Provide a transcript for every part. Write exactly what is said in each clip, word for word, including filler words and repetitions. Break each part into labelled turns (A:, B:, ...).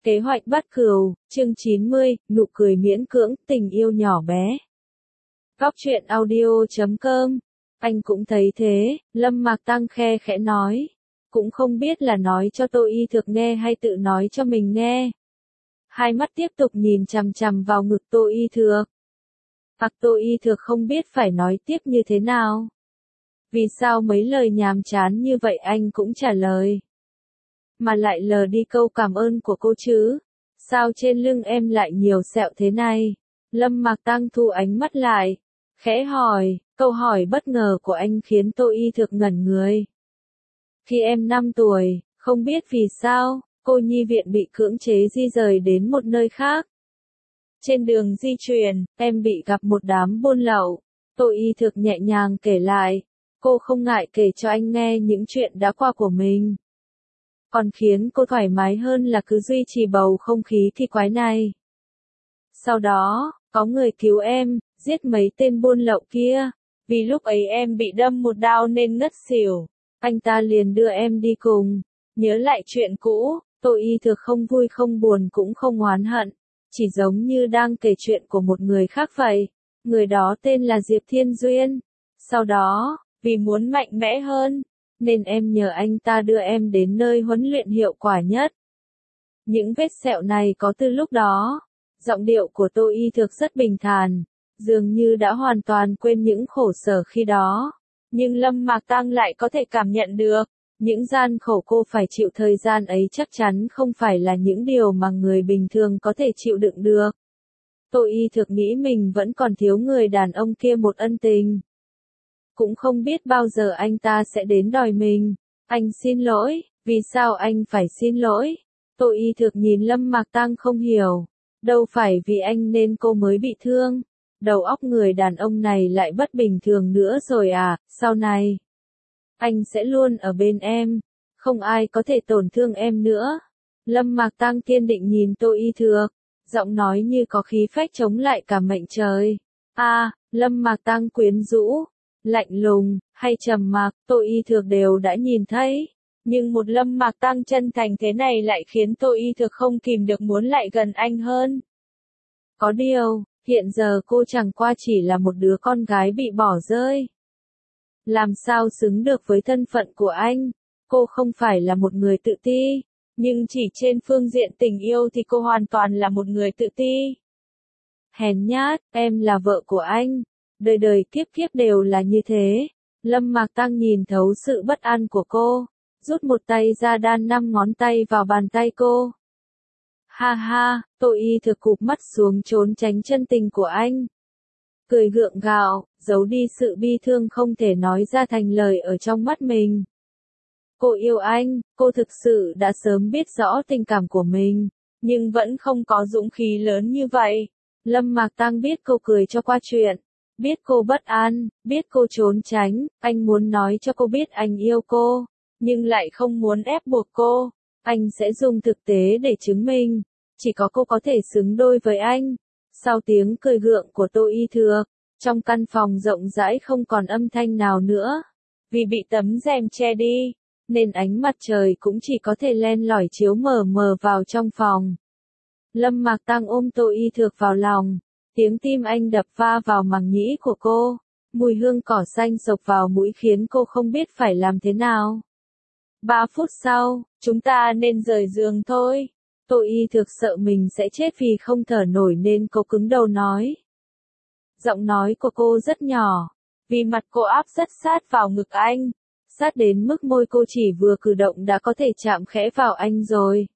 A: Kế hoạch bắt cừu, chương chín mươi, nụ cười miễn cưỡng, tình yêu nhỏ bé. Góc truyện audio chấm com. Anh cũng thấy thế, Lâm Mạc Tăng khe khẽ nói. Cũng không biết là nói cho Tô Y Thực nghe hay tự nói cho mình nghe. Hai mắt tiếp tục nhìn chằm chằm vào ngực Tô Y Thực. Hoặc Tô Y Thực không biết phải nói tiếp như thế nào. Vì sao mấy lời nhàm chán như vậy anh cũng trả lời. Mà lại lờ đi câu cảm ơn của cô chứ. Sao trên lưng em lại nhiều sẹo thế này? Lâm Mạc Tăng thu ánh mắt lại. Khẽ hỏi, câu hỏi bất ngờ của anh khiến Tô Y Thực ngẩn người. Khi em năm tuổi, không biết vì sao, cô nhi viện bị cưỡng chế di rời đến một nơi khác. Trên đường di chuyển, em bị gặp một đám buôn lậu. Tô Y Thực nhẹ nhàng kể lại. Cô không ngại kể cho anh nghe những chuyện đã qua của mình. Còn khiến cô thoải mái hơn là cứ duy trì bầu không khí kỳ quái này. Sau đó, có người cứu em, giết mấy tên buôn lậu kia. Vì lúc ấy em bị đâm một đao nên ngất xỉu. Anh ta liền đưa em đi cùng. Nhớ lại chuyện cũ, Tô Y Thực không vui không buồn cũng không oán hận. Chỉ giống như đang kể chuyện của một người khác vậy. Người đó tên là Diệp Thiên Duyên. Sau đó, vì muốn mạnh mẽ hơn, nên em nhờ anh ta đưa em đến nơi huấn luyện hiệu quả nhất. Những vết sẹo này có từ lúc đó. Giọng điệu của Tô Y Thực rất bình thản, dường như đã hoàn toàn quên những khổ sở khi đó. Nhưng Lâm Mạc Tăng lại có thể cảm nhận được, những gian khổ cô phải chịu thời gian ấy chắc chắn không phải là những điều mà người bình thường có thể chịu đựng được. Tô Y Thực nghĩ mình vẫn còn thiếu người đàn ông kia một ân tình. Cũng không biết bao giờ anh ta sẽ đến đòi mình. Anh xin lỗi, vì sao anh phải xin lỗi? Tô Y Thực nhìn Lâm Mạc Tăng không hiểu. Đâu phải vì anh nên cô mới bị thương. Đầu óc người đàn ông này lại bất bình thường nữa rồi à, sau này. Anh sẽ luôn ở bên em. Không ai có thể tổn thương em nữa. Lâm Mạc Tăng kiên định nhìn Tô Y Thực. Giọng nói như có khí phách chống lại cả mệnh trời. À, Lâm Mạc Tăng quyến rũ. Lạnh lùng, hay trầm mặc, Tô Y Thực đều đã nhìn thấy. Nhưng một Lâm Mạc Tăng chân thành thế này lại khiến Tô Y Thực không kìm được muốn lại gần anh hơn. Có điều, hiện giờ cô chẳng qua chỉ là một đứa con gái bị bỏ rơi. Làm sao xứng được với thân phận của anh? Cô không phải là một người tự ti. Nhưng chỉ trên phương diện tình yêu thì cô hoàn toàn là một người tự ti. Hèn nhát, em là vợ của anh. Đời đời kiếp kiếp đều là như thế. Lâm Mạc Tăng nhìn thấu sự bất an của cô, rút một tay ra đan năm ngón tay vào bàn tay cô. Ha ha, Tô Y Thực cụp mắt xuống trốn tránh chân tình của anh. Cười gượng gạo, giấu đi sự bi thương không thể nói ra thành lời ở trong mắt mình. Cô yêu anh, cô thực sự đã sớm biết rõ tình cảm của mình, nhưng vẫn không có dũng khí lớn như vậy. Lâm Mạc Tăng biết cô cười cho qua chuyện. Biết cô bất an, biết cô trốn tránh, anh muốn nói cho cô biết anh yêu cô, nhưng lại không muốn ép buộc cô. Anh sẽ dùng thực tế để chứng minh, chỉ có cô có thể xứng đôi với anh. Sau tiếng cười gượng của Tô Y Thực, trong căn phòng rộng rãi không còn âm thanh nào nữa. Vì bị tấm rèm che đi, nên ánh mặt trời cũng chỉ có thể len lỏi chiếu mờ mờ vào trong phòng. Lâm Mạc Tăng ôm Tô Y Thực vào lòng. Tiếng tim anh đập va vào màng nhĩ của cô. Mùi hương cỏ xanh xộc vào mũi khiến cô không biết phải làm thế nào. Ba phút sau, chúng ta nên rời giường thôi. Tô Y Thực sợ mình sẽ chết vì không thở nổi nên cô cứng đầu nói. Giọng nói của cô rất nhỏ, vì mặt cô áp rất sát vào ngực anh. Sát đến mức môi cô chỉ vừa cử động đã có thể chạm khẽ vào anh rồi.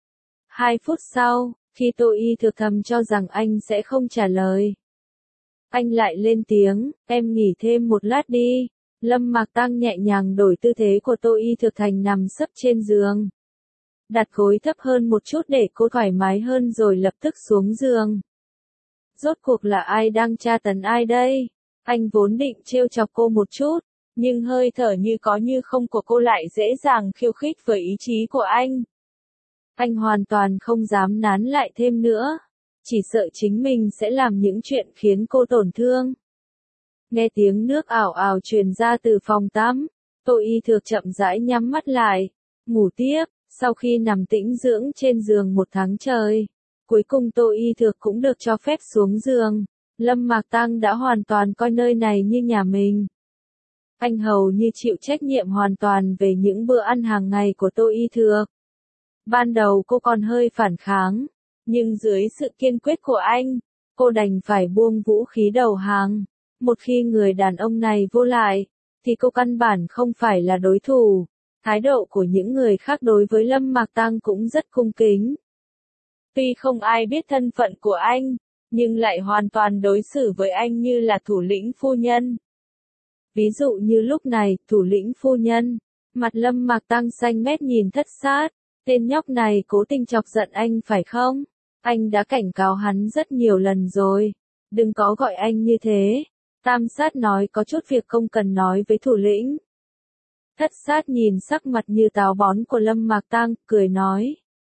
A: Hai phút sau, khi Tô Y Thực thầm cho rằng anh sẽ không trả lời, anh lại lên tiếng, em nghỉ thêm một lát đi. Lâm Mạc Tăng nhẹ nhàng đổi tư thế của Tô Y Thực thành nằm sấp trên giường. Đặt gối thấp hơn một chút để cô thoải mái hơn rồi lập tức xuống giường. Rốt cuộc là ai đang tra tấn ai đây? Anh vốn định trêu chọc cô một chút, nhưng hơi thở như có như không của cô lại dễ dàng khiêu khích với ý chí của anh. Anh hoàn toàn không dám nán lại thêm nữa, chỉ sợ chính mình sẽ làm những chuyện khiến cô tổn thương. Nghe tiếng nước ảo ảo truyền ra từ phòng tắm, Tô Y Thực chậm rãi nhắm mắt lại, ngủ tiếp. Sau khi nằm tĩnh dưỡng trên giường một tháng trời, cuối cùng Tô Y Thược cũng được cho phép xuống giường. Lâm Mạc Tăng đã hoàn toàn coi nơi này như nhà mình. Anh hầu như chịu trách nhiệm hoàn toàn về những bữa ăn hàng ngày của Tô Y Thược. Ban đầu cô còn hơi phản kháng, nhưng dưới sự kiên quyết của anh, cô đành phải buông vũ khí đầu hàng. Một khi người đàn ông này vô lại, thì cô căn bản không phải là đối thủ. Thái độ của những người khác đối với Lâm Mạc Tăng cũng rất cung kính. Tuy không ai biết thân phận của anh, nhưng lại hoàn toàn đối xử với anh như là thủ lĩnh phu nhân. Ví dụ như lúc này, thủ lĩnh phu nhân, mặt Lâm Mạc Tăng xanh mét nhìn Thất Sát, tên nhóc này cố tình chọc giận anh phải không? Anh đã cảnh cáo hắn rất nhiều lần rồi, đừng có gọi anh như thế. Tam Sát nói có chút việc không cần nói với thủ lĩnh. Thất Sát nhìn sắc mặt như táo bón của Lâm Mạc Tăng, cười nói.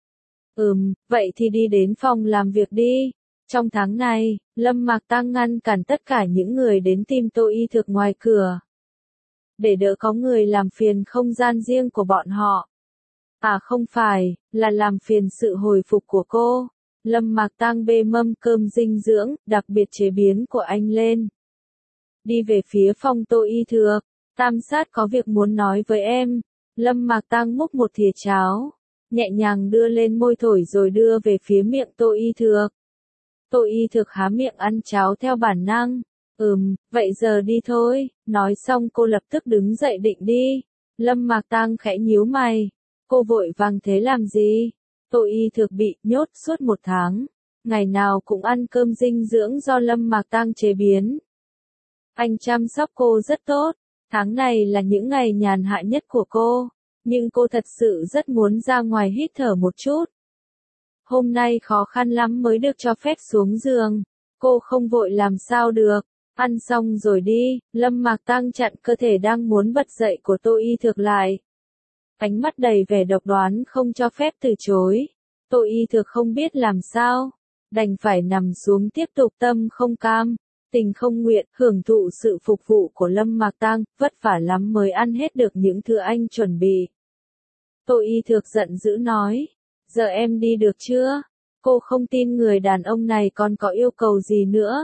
A: Ừm, vậy thì đi đến phòng làm việc đi. Trong tháng này, Lâm Mạc Tăng ngăn cản tất cả những người đến tìm Tô Y Thược ngoài cửa. Để đỡ có người làm phiền không gian riêng của bọn họ. À không phải, là làm phiền sự hồi phục của cô. Lâm Mạc Tăng bê mâm cơm dinh dưỡng, đặc biệt chế biến của anh lên. Đi về phía phòng Tô Y Thược. Tam Sát có việc muốn nói với em. Lâm Mạc Tăng múc một thìa cháo, nhẹ nhàng đưa lên môi thổi rồi đưa về phía miệng Tô Y Thược. Tô Y Thược há miệng ăn cháo theo bản năng. Ừm, vậy giờ đi thôi. Nói xong cô lập tức đứng dậy định đi. Lâm Mạc Tăng khẽ nhíu mày. Cô vội vàng thế làm gì? Tô Y Thược bị nhốt suốt một tháng. Ngày nào cũng ăn cơm dinh dưỡng do Lâm Mạc Tăng chế biến. Anh chăm sóc cô rất tốt. Tháng này là những ngày nhàn hạ nhất của cô. Nhưng cô thật sự rất muốn ra ngoài hít thở một chút. Hôm nay khó khăn lắm mới được cho phép xuống giường. Cô không vội làm sao được. Ăn xong rồi đi. Lâm Mạc Tăng chặn cơ thể đang muốn bật dậy của Tô Y Thược lại. Ánh mắt đầy vẻ độc đoán không cho phép từ chối. Tô Y Thược không biết làm sao. Đành phải nằm xuống tiếp tục tâm không cam, tình không nguyện, hưởng thụ sự phục vụ của Lâm Mạc Tăng, vất vả lắm mới ăn hết được những thứ anh chuẩn bị. Tô Y Thược giận dữ nói. Giờ em đi được chưa? Cô không tin người đàn ông này còn có yêu cầu gì nữa.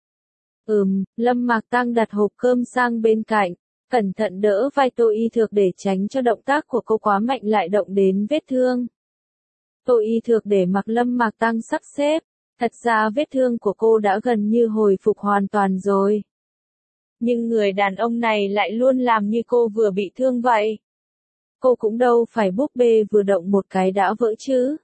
A: Ừm, Lâm Mạc Tăng đặt hộp cơm sang bên cạnh, cẩn thận đỡ vai Tô Y Thược để tránh cho động tác của cô quá mạnh lại động đến vết thương. Tô Y Thược để mặc Lâm Mạc Tăng sắp xếp, thật ra vết thương của cô đã gần như hồi phục hoàn toàn rồi. Nhưng người đàn ông này lại luôn làm như cô vừa bị thương vậy. Cô cũng đâu phải búp bê vừa động một cái đã vỡ chứ.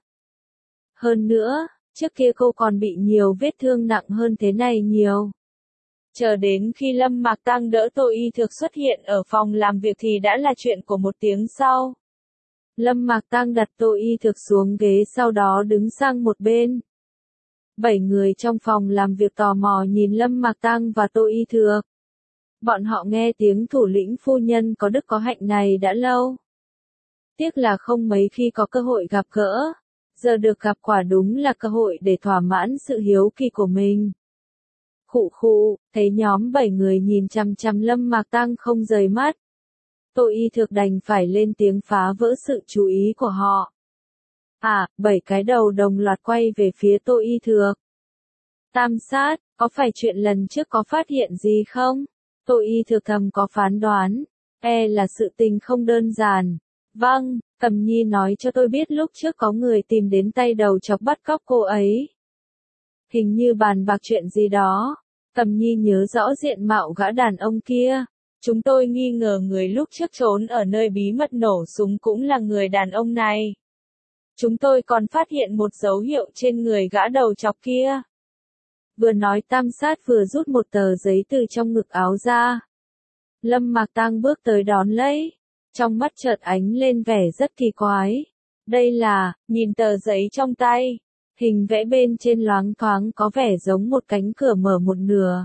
A: Hơn nữa, trước kia cô còn bị nhiều vết thương nặng hơn thế này nhiều. Chờ đến khi Lâm Mạc Tăng đỡ Tô Y Thược xuất hiện ở phòng làm việc thì đã là chuyện của một tiếng sau. Lâm Mạc Tăng đặt Tô Y Thược xuống ghế sau đó đứng sang một bên. Bảy người trong phòng làm việc tò mò nhìn Lâm Mạc Tăng và Tô Y Thược. Bọn họ nghe tiếng thủ lĩnh phu nhân có đức có hạnh này đã lâu. Tiếc là không mấy khi có cơ hội gặp gỡ. Giờ được gặp quả đúng là cơ hội để thỏa mãn sự hiếu kỳ của mình. Khụ khụ, thấy nhóm bảy người nhìn chằm chằm Lâm Mạc Tăng không rời mắt. Tô Y Thược đành phải lên tiếng phá vỡ sự chú ý của họ. À, bảy cái đầu đồng loạt quay về phía Tô Y Thược. Tam Sát, có phải chuyện lần trước có phát hiện gì không? Tô Y Thược thầm có phán đoán. E là sự tình không đơn giản. Vâng, Cẩm Nhi nói cho tôi biết lúc trước có người tìm đến tay đầu chọc bắt cóc cô ấy. Hình như bàn bạc chuyện gì đó. Cẩm Nhi nhớ rõ diện mạo gã đàn ông kia. Chúng tôi nghi ngờ người lúc trước trốn ở nơi bí mật nổ súng cũng là người đàn ông này. Chúng tôi còn phát hiện một dấu hiệu trên người gã đầu chọc kia. Vừa nói Tam Sát vừa rút một tờ giấy từ trong ngực áo ra. Lâm Mạc Tăng bước tới đón lấy. Trong mắt chợt ánh lên vẻ rất kỳ quái. Đây là, nhìn tờ giấy trong tay. Hình vẽ bên trên loáng thoáng có vẻ giống một cánh cửa mở một nửa.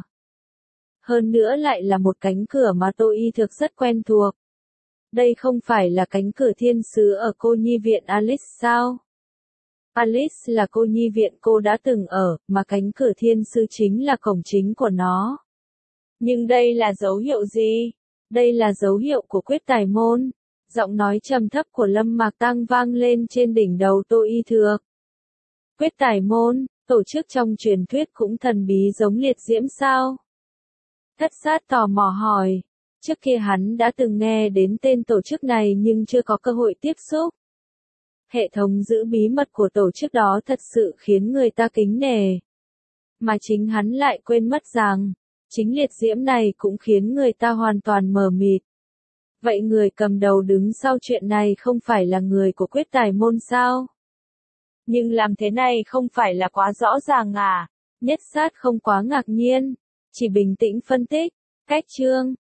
A: Hơn nữa lại là một cánh cửa mà Tô Y Thược rất quen thuộc. Đây không phải là cánh cửa thiên sứ ở cô nhi viện Alice sao? Alice là cô nhi viện cô đã từng ở, mà cánh cửa thiên sứ chính là cổng chính của nó. Nhưng đây là dấu hiệu gì? Đây là dấu hiệu của quyết tài môn. Giọng nói trầm thấp của Lâm Mạc Tăng vang lên trên đỉnh đầu Tô Y Thược. Quyết Tài Môn, tổ chức trong truyền thuyết cũng thần bí giống liệt diễm sao? Thất Sát tò mò hỏi. Trước kia hắn đã từng nghe đến tên tổ chức này nhưng chưa có cơ hội tiếp xúc. Hệ thống giữ bí mật của tổ chức đó thật sự khiến người ta kính nể. Mà chính hắn lại quên mất rằng, chính liệt diễm này cũng khiến người ta hoàn toàn mờ mịt. Vậy người cầm đầu đứng sau chuyện này không phải là người của Quyết Tài Môn sao? Nhưng làm thế này không phải là quá rõ ràng à? Nhất Sát không quá ngạc nhiên, chỉ bình tĩnh phân tích. Cách chương